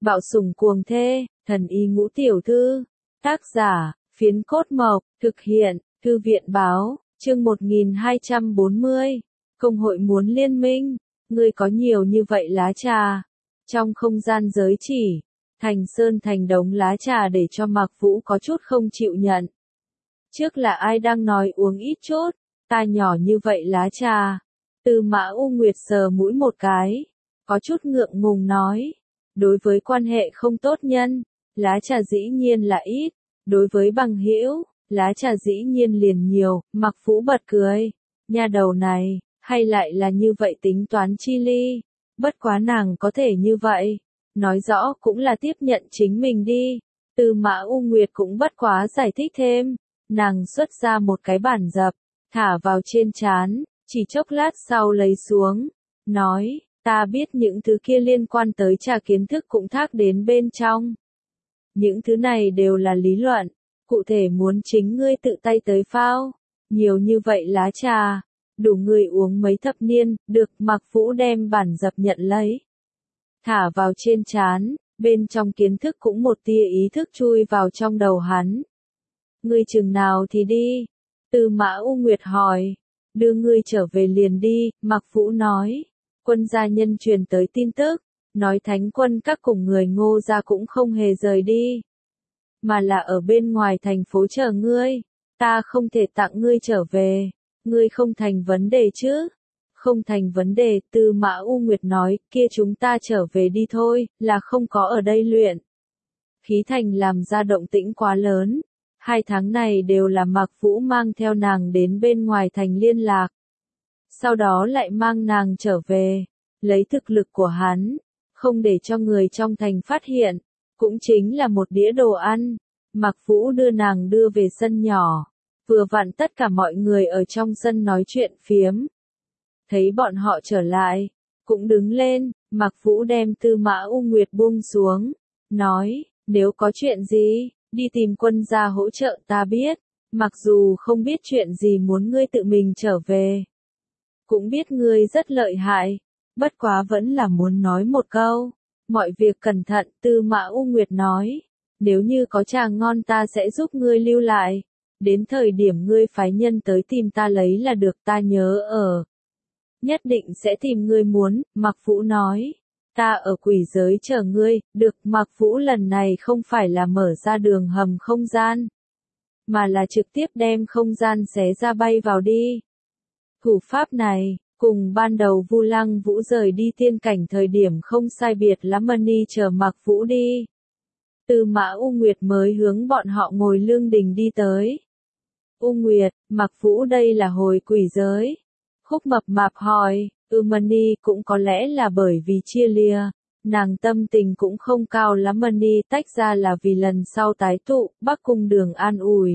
Bạo sủng cuồng thê, thần y ngũ tiểu thư. Tác giả, Phiến Cốt Mộc, thực hiện, Thư viện báo, chương 1240. Công hội muốn liên minh, ngươi có nhiều như vậy lá trà. Trong không gian giới chỉ, Thành Sơn thành đống lá trà để cho Mạc Vũ có chút không chịu nhận. Trước là ai đang nói uống ít chút, ta nhỏ như vậy lá trà. Tư Mã U Nguyệt sờ mũi một cái, có chút ngượng ngùng nói. Đối với quan hệ không tốt nhân, lá trà dĩ nhiên là ít. Đối với bằng hữu, lá trà dĩ nhiên liền nhiều. Mạc Vũ bật cười. Nha đầu này, hay lại là như vậy tính toán chi ly. Bất quá nàng có thể như vậy. Nói rõ cũng là tiếp nhận chính mình đi. Tư Mã U Nguyệt cũng bất quá giải thích thêm. Nàng xuất ra một cái bản dập, thả vào trên trán, chỉ chốc lát sau lấy xuống. Nói, ta biết những thứ kia liên quan tới trà kiến thức cũng thác đến bên trong. Những thứ này đều là lý luận, cụ thể muốn chính ngươi tự tay tới phao. Nhiều như vậy lá trà, đủ ngươi uống mấy thập niên, được. Mạc Vũ đem bản dập nhận lấy. Thả vào trên trán, bên trong kiến thức cũng một tia ý thức chui vào trong đầu hắn. Ngươi chừng nào thì đi? Tư Mã U Nguyệt hỏi. Đưa ngươi trở về liền đi, Mạc Vũ nói. Quân gia nhân truyền tới tin tức, nói thánh quân các cùng người Ngô gia cũng không hề rời đi, mà là ở bên ngoài thành phố chờ ngươi. Ta không thể tặng ngươi trở về, ngươi không thành vấn đề chứ? Không thành vấn đề, Tư Mã U Nguyệt nói, kia chúng ta trở về đi thôi, là không có ở đây luyện. Khí thành làm ra động tĩnh quá lớn. 2 tháng này đều là Mạc Vũ mang theo nàng đến bên ngoài thành liên lạc. Sau đó lại mang nàng trở về, lấy thực lực của hắn, không để cho người trong thành phát hiện, cũng chính là một đĩa đồ ăn. Mạc Vũ đưa nàng đưa về sân nhỏ, vừa vặn tất cả mọi người ở trong sân nói chuyện phiếm. Thấy bọn họ trở lại, cũng đứng lên, Mạc Vũ đem Tư Mã U Nguyệt buông xuống, nói, nếu có chuyện gì, đi tìm quân gia hỗ trợ ta biết, mặc dù không biết chuyện gì muốn ngươi tự mình trở về. Cũng biết ngươi rất lợi hại, bất quá vẫn là muốn nói một câu, mọi việc cẩn thận. Tư Mã U Nguyệt nói, nếu như có trà ngon ta sẽ giúp ngươi lưu lại, đến thời điểm ngươi phái nhân tới tìm ta lấy là được, ta nhớ ở. Nhất định sẽ tìm ngươi muốn. Mạc Vũ nói, ta ở quỷ giới chờ ngươi, được. Mạc Vũ lần này không phải là mở ra đường hầm không gian, mà là trực tiếp đem không gian xé ra bay vào đi. Thủ pháp này, cùng ban đầu Vu Lăng Vũ rời đi tiên cảnh thời điểm không sai biệt lắm. Mani chờ Mạc Vũ đi. Tư Mã U Nguyệt mới hướng bọn họ ngồi lương đình đi tới. U Nguyệt, Mạc Vũ đây là hồi quỷ giới. Khúc Mập Mạp hỏi, Mani cũng có lẽ là bởi vì chia lìa, nàng tâm tình cũng không cao lắm. Mani tách ra là vì lần sau tái tụ, Bắc Cung Đường an ủi.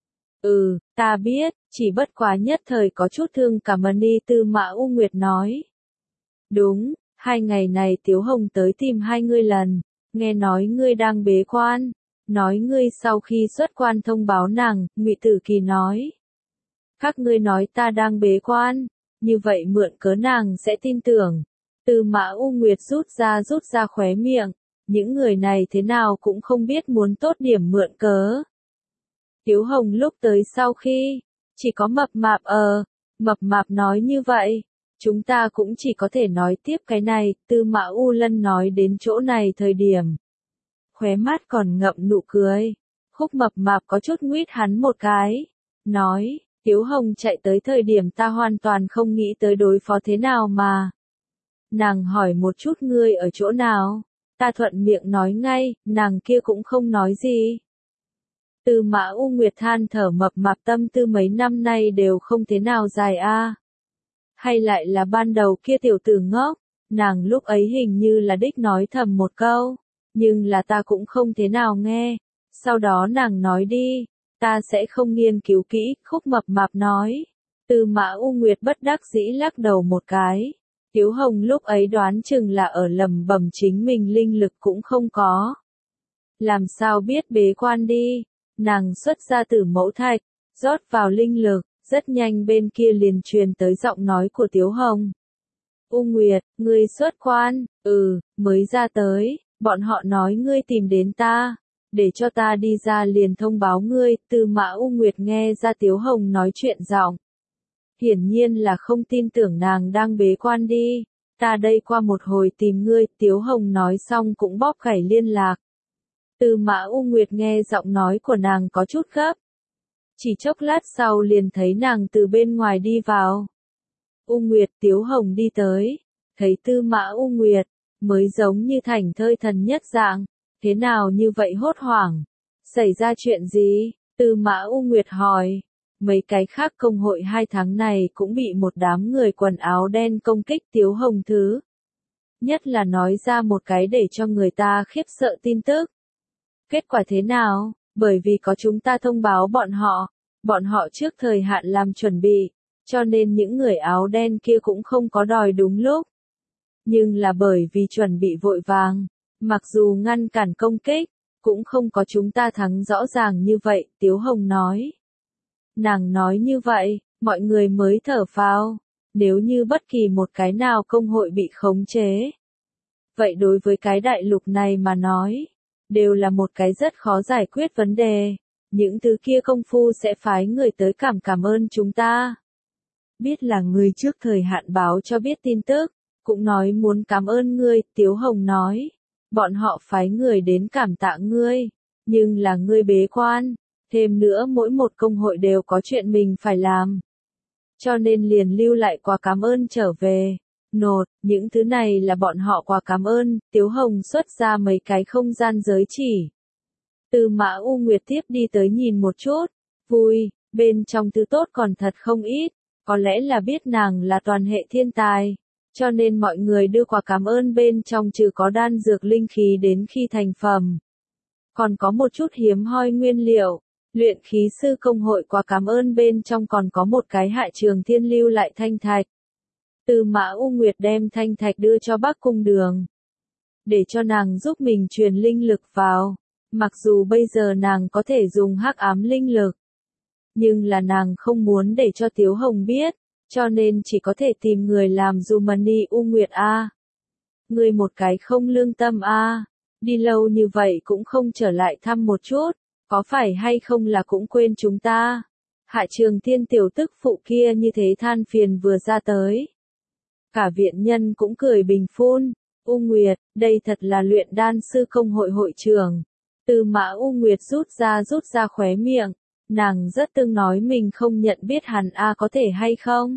Ta biết, chỉ bất quá nhất thời có chút thương cả Mani. Tư Mã U Nguyệt nói. Đúng, 2 ngày này Tiếu Hồng tới tìm hai ngươi lần, nghe nói ngươi đang bế quan, nói ngươi sau khi xuất quan thông báo nàng. Ngụy Tử Kỳ nói. Các ngươi nói ta đang bế quan, như vậy mượn cớ nàng sẽ tin tưởng. Tư Mã U Nguyệt rút ra khóe miệng, những người này thế nào cũng không biết muốn tốt điểm mượn cớ. Tiếu Hồng lúc tới sau khi, chỉ có Mập Mạp Mập Mạp nói như vậy, chúng ta cũng chỉ có thể nói tiếp cái này. Tư Mã U Lân nói đến chỗ này thời điểm, khóe mắt còn ngậm nụ cười. Khúc Mập Mạp có chút nguyết hắn một cái, nói, Tiếu Hồng chạy tới thời điểm ta hoàn toàn không nghĩ tới đối phó thế nào mà. Nàng hỏi một chút ngươi ở chỗ nào, ta thuận miệng nói ngay, nàng kia cũng không nói gì. Tư Mã U Nguyệt than thở, Mập Mạp tâm tư mấy năm nay đều không thế nào dài a. Hay lại là ban đầu kia tiểu tử ngốc, nàng lúc ấy hình như là đích nói thầm một câu, nhưng là ta cũng không thế nào nghe. Sau đó nàng nói đi, ta sẽ không nghiên cứu kỹ. Khúc Mập Mạp nói. Tư Mã U Nguyệt bất đắc dĩ lắc đầu một cái. Tiếu Hồng lúc ấy đoán chừng là ở lầm bầm chính mình linh lực cũng không có. Làm sao biết bế quan đi, nàng xuất ra Tử Mẫu Thạch, rót vào linh lực, rất nhanh bên kia liền truyền tới giọng nói của Tiếu Hồng. U Nguyệt, ngươi xuất quan, mới ra tới, Bọn họ nói ngươi tìm đến ta, để cho ta đi ra liền thông báo ngươi. Tư Mã U Nguyệt nghe ra Tiếu Hồng nói chuyện giọng, hiển nhiên là không tin tưởng nàng đang bế quan đi. Ta đây qua một hồi tìm ngươi. Tiếu Hồng nói xong cũng bóp khẩy liên lạc. Tư Mã U Nguyệt nghe giọng nói của nàng có chút gấp. Chỉ chốc lát sau liền thấy nàng từ bên ngoài đi vào. U Nguyệt. Tiếu Hồng đi tới, thấy Tư Mã U Nguyệt, mới giống như thảnh thơi thần nhất dạng. Thế nào như vậy hốt hoảng? Xảy ra chuyện gì? Tư Mã U Nguyệt hỏi. Mấy cái khác công hội 2 tháng này cũng bị một đám người quần áo đen công kích. Tiếu Hồng thứ nhất là nói ra một cái để cho người ta khiếp sợ tin tức. Kết quả thế nào? Bởi vì có chúng ta thông báo bọn họ trước thời hạn làm chuẩn bị, cho nên những người áo đen kia cũng không có đòi đúng lúc. Nhưng là bởi vì chuẩn bị vội vàng, mặc dù ngăn cản công kích, cũng không có chúng ta thắng rõ ràng như vậy. Tiếu Hồng nói. Nàng nói như vậy, mọi người mới thở phào. Nếu như bất kỳ một cái nào công hội bị khống chế, vậy đối với cái đại lục này mà nói, đều là một cái rất khó giải quyết vấn đề. Những thứ kia công phu sẽ phái người tới cảm ơn chúng ta. Biết là người trước thời hạn báo cho biết tin tức, cũng nói muốn cảm ơn ngươi. Tiếu Hồng nói. Bọn họ phái người đến cảm tạ ngươi, nhưng là ngươi bế quan, thêm nữa mỗi một công hội đều có chuyện mình phải làm. Cho nên liền lưu lại quà cảm ơn trở về. Nột, những thứ này là bọn họ quà cảm ơn. Tiếu Hồng xuất ra mấy cái không gian giới chỉ. Tư Mã U Nguyệt tiếp đi tới nhìn một chút, vui, bên trong thứ tốt còn thật không ít, có lẽ là biết nàng là toàn hệ thiên tài, cho nên mọi người đưa quà cảm ơn bên trong trừ có đan dược linh khí đến khi thành phẩm. Còn có một chút hiếm hoi nguyên liệu, luyện khí sư công hội quà cảm ơn bên trong còn có một cái Hạ Trường Thiên lưu lại thanh thạch. Tư Mã U Nguyệt đem thanh thạch đưa cho Bắc Cung Đường, để cho nàng giúp mình truyền linh lực vào. Mặc dù bây giờ nàng có thể dùng hắc ám linh lực, nhưng là nàng không muốn để cho Tiếu Hồng biết, cho nên chỉ có thể tìm người làm Jumani. U Nguyệt a, ngươi một cái không lương tâm a, đi lâu như vậy cũng không trở lại thăm một chút, có phải hay không là cũng quên chúng ta? Hạ Trường Thiên tiểu tức phụ kia như thế than phiền vừa ra tới. Cả viện nhân cũng cười bình phun. U Nguyệt, đây thật là luyện đan sư công hội hội trưởng. Tư Mã U Nguyệt rút ra khóe miệng, nàng rất từng nói mình không nhận biết hắn a, có thể hay không?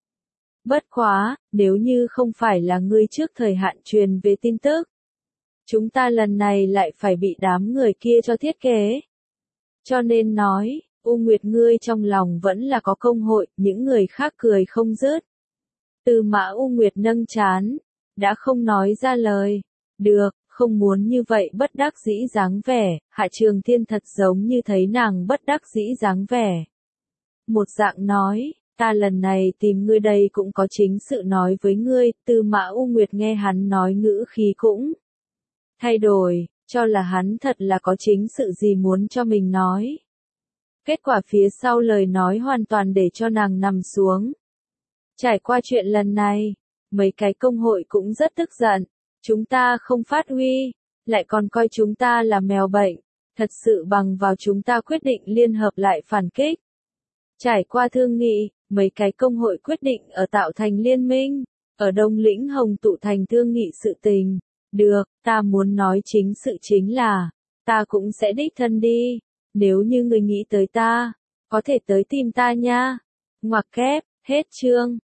Bất quá, nếu như không phải là ngươi trước thời hạn truyền về tin tức, chúng ta lần này lại phải bị đám người kia cho thiết kế. Cho nên nói, U Nguyệt ngươi trong lòng vẫn là có công hội. Những người khác cười không dứt. Tư Mã U Nguyệt nâng trán, đã không nói ra lời. Được, không muốn như vậy bất đắc dĩ dáng vẻ. Hạ Trường Thiên thật giống như thấy nàng bất đắc dĩ dáng vẻ. Một dạng nói, ta lần này tìm ngươi đây cũng có chính sự nói với ngươi. Tư Mã U Nguyệt nghe hắn nói ngữ khí cũng thay đổi, cho là hắn thật là có chính sự gì muốn cho mình nói. Kết quả phía sau lời nói hoàn toàn để cho nàng nằm xuống. Trải qua chuyện lần này, mấy cái công hội cũng rất tức giận. Chúng ta không phát huy, lại còn coi chúng ta là mèo bệnh. Thật sự bằng vào chúng ta quyết định liên hợp lại phản kích. Trải qua thương nghị, mấy cái công hội quyết định ở tạo thành liên minh, ở Đông Lĩnh Hồng tụ thành thương nghị sự tình. Được, ta muốn nói chính sự chính là, ta cũng sẽ đích thân đi. Nếu như người nghĩ tới ta, có thể tới tìm ta nha. Ngoặc kép, hết chương.